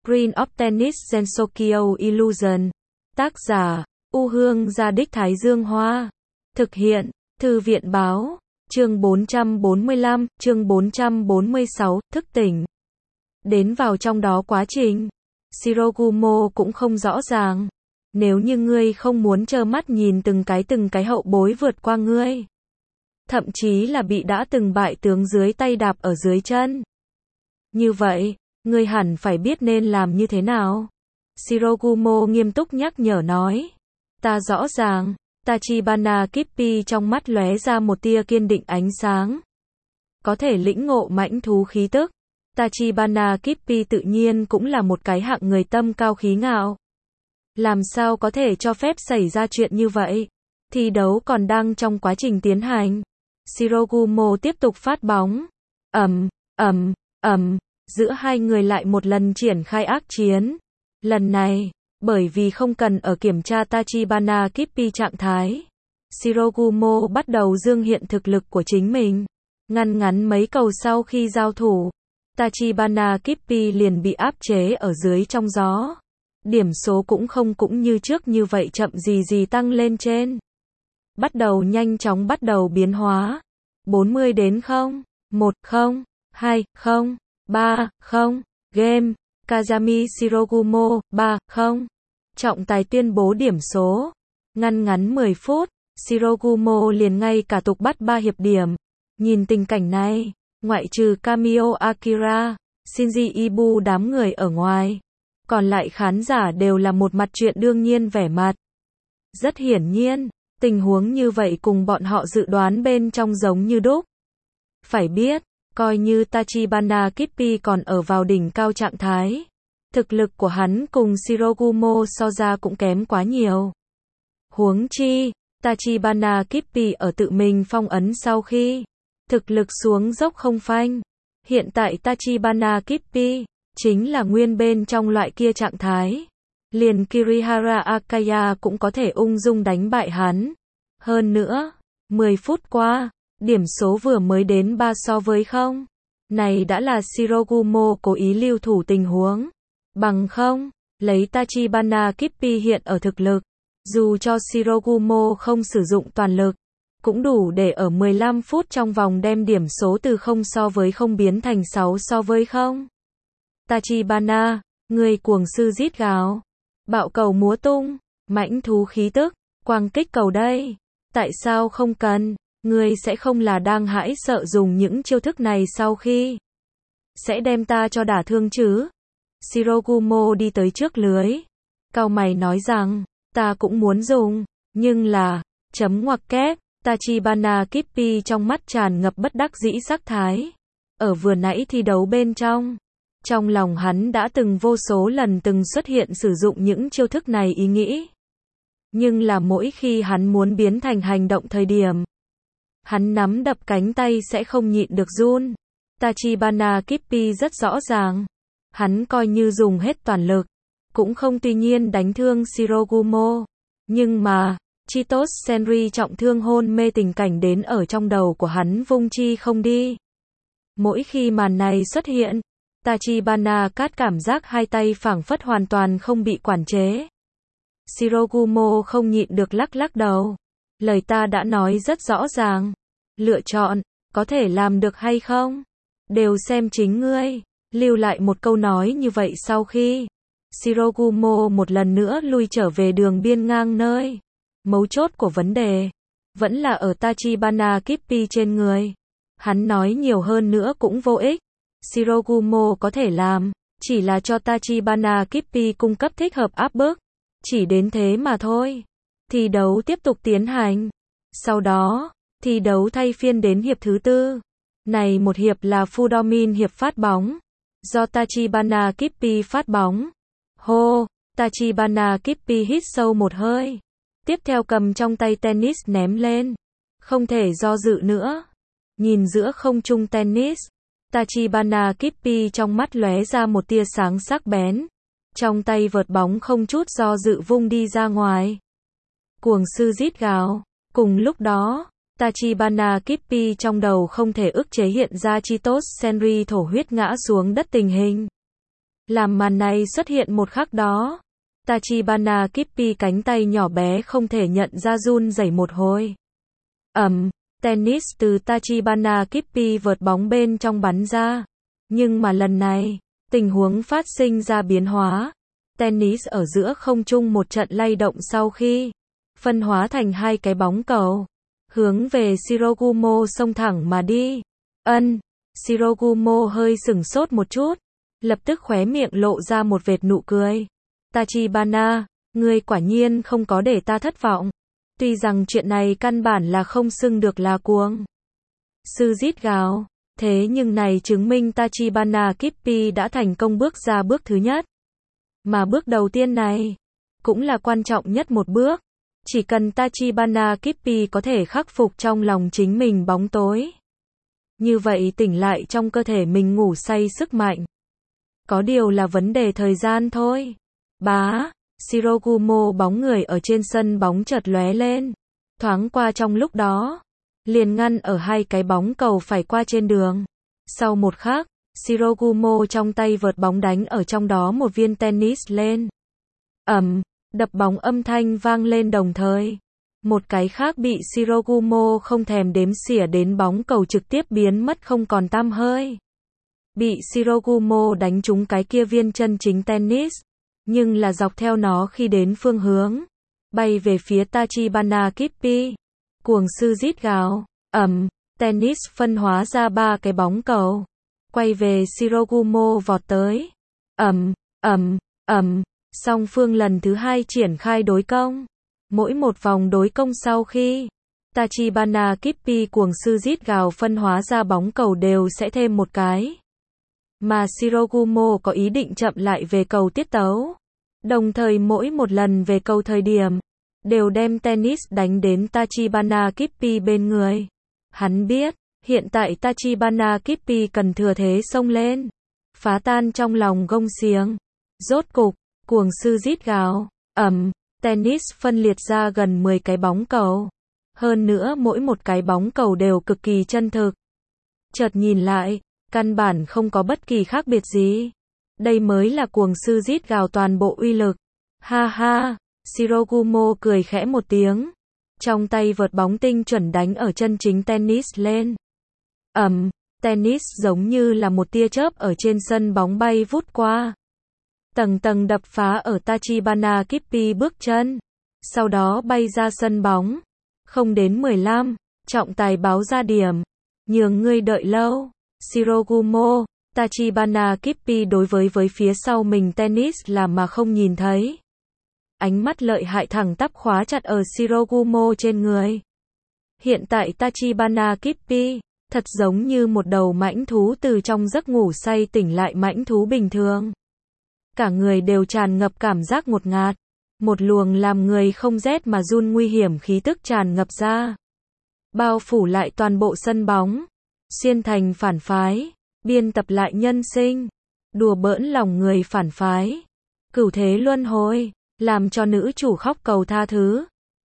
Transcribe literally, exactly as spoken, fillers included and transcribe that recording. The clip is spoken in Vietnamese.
Screen of Tennis Gensokyo Illusion. Tác giả, U Hương Gia Đích Thái Dương Hoa. Thực hiện, Thư viện Báo. Chương bốn trăm bốn mươi lăm, chương bốn trăm bốn mươi sáu, thức tỉnh. Đến vào trong đó quá trình, Shirogumo cũng không rõ ràng. Nếu như ngươi không muốn trơ mắt nhìn từng cái từng cái hậu bối vượt qua ngươi, thậm chí là bị đã từng bại tướng dưới tay đạp ở dưới chân, như vậy, ngươi hẳn phải biết nên làm như thế nào. Shirogumo nghiêm túc nhắc nhở nói. Ta rõ ràng. Tachibana Kippi trong mắt lóe ra một tia kiên định ánh sáng. Có thể lĩnh ngộ mãnh thú khí tức. Tachibana Kippi tự nhiên cũng là một cái hạng người tâm cao khí ngạo. Làm sao có thể cho phép xảy ra chuyện như vậy? Thi đấu còn đang trong quá trình tiến hành. Shirogumo tiếp tục phát bóng. Ầm, ầm, ầm, giữa hai người lại một lần triển khai ác chiến. Lần này, bởi vì không cần ở kiểm tra Tachibana Kippi trạng thái, Shirogumo bắt đầu dương hiện thực lực của chính mình. Ngăn ngắn mấy cầu sau khi giao thủ, Tachibana Kippi liền bị áp chế ở dưới trong gió. Điểm số cũng không cũng như trước như vậy chậm gì gì tăng lên trên. Bắt đầu nhanh chóng bắt đầu biến hóa. bốn mươi đến không, một không, hai không, ba không, game. Kazami Shirogumo, ba không. Trọng tài tuyên bố điểm số. Ngăn ngắn mười phút, Shirogumo liền ngay cả tục bắt ba hiệp điểm. Nhìn tình cảnh này, ngoại trừ Kamio Akira, Shinji Ibu đám người ở ngoài, còn lại khán giả đều là một mặt chuyện đương nhiên vẻ mặt. Rất hiển nhiên, tình huống như vậy cùng bọn họ dự đoán bên trong giống như đúc. Phải biết, coi như Tachibana Kippi còn ở vào đỉnh cao trạng thái, thực lực của hắn cùng Shirogumo so ra cũng kém quá nhiều. Huống chi, Tachibana Kippi ở tự mình phong ấn sau khi thực lực xuống dốc không phanh. Hiện tại Tachibana Kippi chính là nguyên bên trong loại kia trạng thái. Liền Kirihara Akaya cũng có thể ung dung đánh bại hắn. Hơn nữa, mười phút qua, điểm số vừa mới đến ba so với không. Này đã là Shirogumo cố ý lưu thủ tình huống. Bằng không, lấy Tachibana Kippi hiện ở thực lực, dù cho Shirogumo không sử dụng toàn lực, cũng đủ để ở mười lăm phút trong vòng đem điểm số từ không so với không biến thành sáu so với không. Tachibana, người cuồng sư rít gào. Bạo cầu múa tung, mãnh thú khí tức, quang kích cầu đây. Tại sao không cần? Ngươi sẽ không là đang hãi sợ dùng những chiêu thức này sau khi sẽ đem ta cho đả thương chứ? Shirogumo đi tới trước lưới. Cau mày nói rằng, ta cũng muốn dùng, nhưng là, chấm ngoặc kép, Tachibana Kippi trong mắt tràn ngập bất đắc dĩ sắc thái. Ở vừa nãy thi đấu bên trong, trong lòng hắn đã từng vô số lần từng xuất hiện sử dụng những chiêu thức này ý nghĩ. Nhưng là mỗi khi hắn muốn biến thành hành động thời điểm, hắn nắm đập cánh tay sẽ không nhịn được run. Tachibana Kippi rất rõ ràng. Hắn coi như dùng hết toàn lực, cũng không tuy nhiên đánh thương Shirogumo. Nhưng mà, Chitos Senri trọng thương hôn mê tình cảnh đến ở trong đầu của hắn vung chi không đi. Mỗi khi màn này xuất hiện, Tachibana Cát cảm giác hai tay phảng phất hoàn toàn không bị quản chế. Shirogumo không nhịn được lắc lắc đầu. Lời ta đã nói rất rõ ràng. Lựa chọn, có thể làm được hay không? Đều xem chính ngươi. Lưu lại một câu nói như vậy sau khi Shirogumo một lần nữa lui trở về đường biên ngang nơi. Mấu chốt của vấn đề vẫn là ở Tachibana Kippi trên người. Hắn nói nhiều hơn nữa cũng vô ích. Shirogumo có thể làm, chỉ là cho Tachibana Kippi cung cấp thích hợp áp bức. Chỉ đến thế mà thôi. Thi đấu tiếp tục tiến hành. Sau đó, thi đấu thay phiên đến hiệp thứ tư. Này một hiệp là Fudomin hiệp phát bóng. Do Tachibana Kippi phát bóng. Hô, Tachibana Kippi hít sâu một hơi. Tiếp theo cầm trong tay tennis ném lên. Không thể do dự nữa. Nhìn giữa không trung tennis, Tachibana Kippi trong mắt lóe ra một tia sáng sắc bén. Trong tay vợt bóng không chút do dự vung đi ra ngoài. Cuồng sư rít gào. Cùng lúc đó, Tachibana Kippi trong đầu không thể ức chế hiện ra Chitos Senri thổ huyết ngã xuống đất tình hình. Làm màn này xuất hiện một khắc đó, Tachibana Kippi cánh tay nhỏ bé không thể nhận ra run rẩy một hồi. Ầm, tennis từ Tachibana Kippi vợt bóng bên trong bắn ra. Nhưng mà lần này, tình huống phát sinh ra biến hóa. Tennis ở giữa không trung một trận lay động sau khi phân hóa thành hai cái bóng cầu, hướng về Shirogumo xông thẳng mà đi. Ân, Shirogumo hơi sửng sốt một chút, lập tức khóe miệng lộ ra một vệt nụ cười. Tachibana, ngươi quả nhiên không có để ta thất vọng. Tuy rằng chuyện này căn bản là không xưng được là cuồng sư rít gào, thế nhưng này chứng minh Tachibana Kippi đã thành công bước ra bước thứ nhất. Mà bước đầu tiên này, cũng là quan trọng nhất một bước. Chỉ cần Tachibana Kippi có thể khắc phục trong lòng chính mình bóng tối. Như vậy tỉnh lại trong cơ thể mình ngủ say sức mạnh. Có điều là vấn đề thời gian thôi. Bá, Shirogumo bóng người ở trên sân bóng chợt lóe lên. Thoáng qua trong lúc đó, liền ngăn ở hai cái bóng cầu phải qua trên đường. Sau một khắc, Shirogumo trong tay vợt bóng đánh ở trong đó một viên tennis lên. Ầm, đập bóng âm thanh vang lên đồng thời. Một cái khác bị Shirogumo không thèm đếm xỉa đến bóng cầu trực tiếp biến mất không còn tăm hơi. Bị Shirogumo đánh trúng cái kia viên chân chính tennis, nhưng là dọc theo nó khi đến phương hướng, bay về phía Tachibana Kippi. Cuồng sư rít gào, ầm, tennis phân hóa ra ba cái bóng cầu, quay về Shirogumo vọt tới. Ầm, ầm, ầm, song phương lần thứ hai triển khai đối công. Mỗi một vòng đối công sau khi Tachibana Kippi cuồng sư rít gào phân hóa ra bóng cầu đều sẽ thêm một cái. Mà Shirogumo có ý định chậm lại về cầu tiết tấu. Đồng thời mỗi một lần về cầu thời điểm, đều đem tennis đánh đến Tachibana Kippi bên người. Hắn biết, hiện tại Tachibana Kippi cần thừa thế xông lên, phá tan trong lòng gông xiềng. Rốt cục, cuồng sư rít gào, ầm, tennis phân liệt ra gần mười cái bóng cầu. Hơn nữa mỗi một cái bóng cầu đều cực kỳ chân thực. Chợt nhìn lại, căn bản không có bất kỳ khác biệt gì. Đây mới là cuồng sư rít gào toàn bộ uy lực. Ha ha, Shirogumo cười khẽ một tiếng. Trong tay vợt bóng tinh chuẩn đánh ở chân chính tennis lên. Ầm, tennis giống như là một tia chớp ở trên sân bóng bay vút qua. Tầng tầng đập phá ở Tachibana Kippi bước chân. Sau đó bay ra sân bóng. Không đến mười lăm, trọng tài báo ra điểm. Nhường ngươi đợi lâu. Shirogumo, Tachibana Kippi đối với với phía sau mình tennis là mà không nhìn thấy. Ánh mắt lợi hại thẳng tắp khóa chặt ở Shirogumo trên người. Hiện tại Tachibana Kippi, thật giống như một đầu mãnh thú từ trong giấc ngủ say tỉnh lại mãnh thú bình thường. Cả người đều tràn ngập cảm giác ngột ngạt. Một luồng làm người không rét mà run nguy hiểm khí tức tràn ngập ra. Bao phủ lại toàn bộ sân bóng. Xuyên thành phản phái. Biên tập lại nhân sinh. Đùa bỡn lòng người phản phái. Cửu thế luân hồi. Làm cho nữ chủ khóc cầu tha thứ.